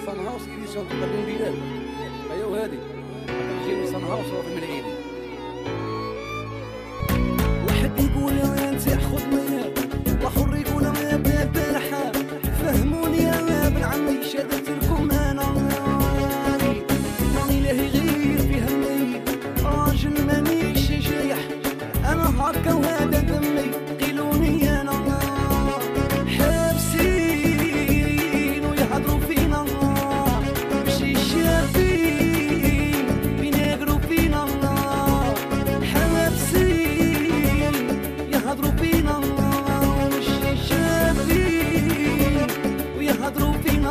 صن هاوس إديسيون تقدم ديال أيوا هادي جيني صن هاوس وفي الملعيدي. واحد يقول يا انت خذني واخر يقول انا بالبارحه فهموني يا ابن عمي شدت لكم انا راني له غير في همي راجل مانيش جايح انا هكا وهذا دمي قيلوني انا حابسين ويهضروا فينا ماشي شافين بينقروا فينا حابسين يهضروا فينا ماشي شافين ويهضروا فينا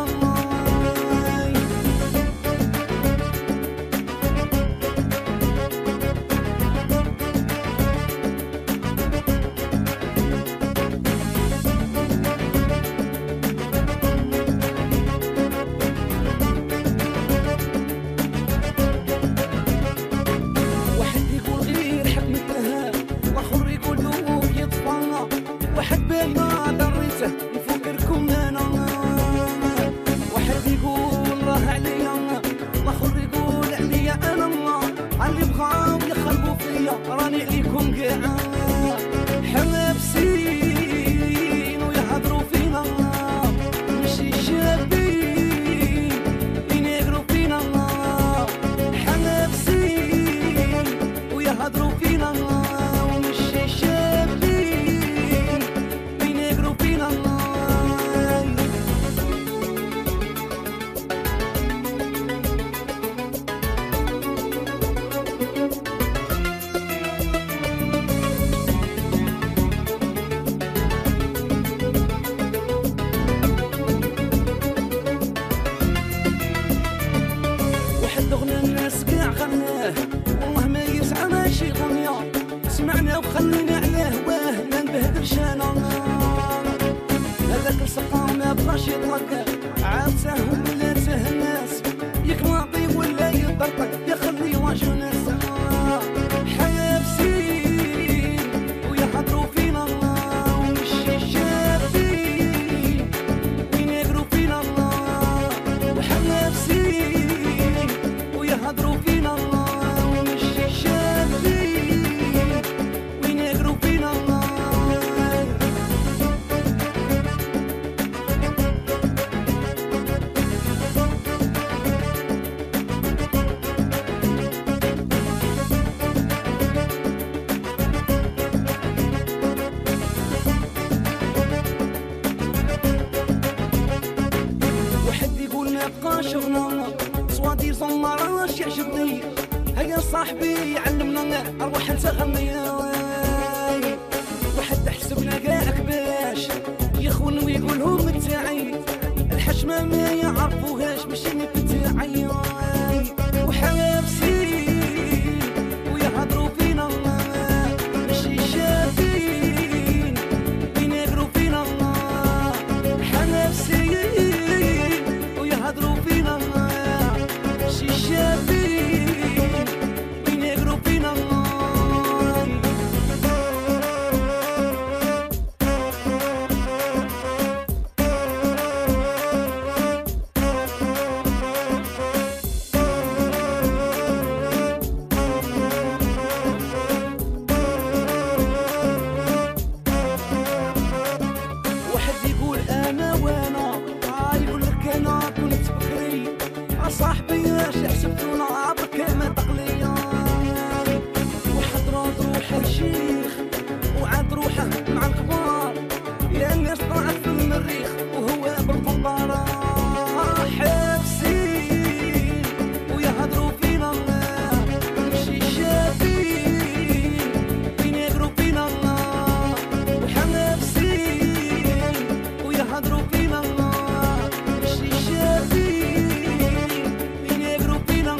واحد بينا دريته نفكركم انا واحد يقول راه عليا واخر يقول عليا انا اللي بغاو يخربوا فيا راني عليكم كاع حابسين ويهضروا فينا ماشي شابين ينقروا فينا حابسين ويهضروا فينا وماشي شابين ينقروا فينا واحد اغنى الناس كاع غناه والله ما يسعى شي غنيه سمعنا وخلينا على هواه ما نبهدلش انا هذاك السقا ما بغاش يطلق عاد ساهم ولا تاه الناس يكناطي ولا يطرطق يخلي واجه ناس حابسين ويهضروا فينا وماشي شافين وينقروا فينا وحابسين ويهضروا فينا وماشي شافين وينقروا فينا واحد يقول ما بقاش غنى صوادي زمراش يعجبني هيا صاحبي يعلمنا اروح انت غني واحد حسبنا كاعك باش يخون ويقولهم تاعي الحشمه ما يعرفوهاش ماشي بتاعي وحابسين ويهضروا فينا ماشي شافين ينقروا فينا حابسين ويهضروا فينا ماشي شافين وينقروا فينا واحد يقول انا وانا يقول لك انا كنت بكري صاحبي اش حسبتونا برك ما تقليا واحد راد روحه الشيخ وعاد روحه مع الكبار يا الناس طلعت في المريخ وهو بالقنطرة حابسين ويهضروا فينا ماشي شافين ينقروا فينا وحابسين ويهضروا فينا ماشي شافين ينقروا فينا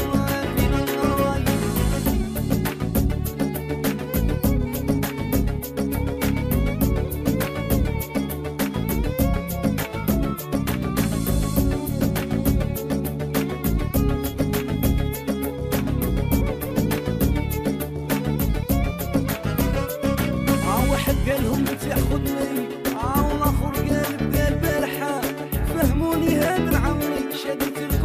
واحد قالهم تاخذني والاخر قال بدا البارحه فهموني هذا العمري شادي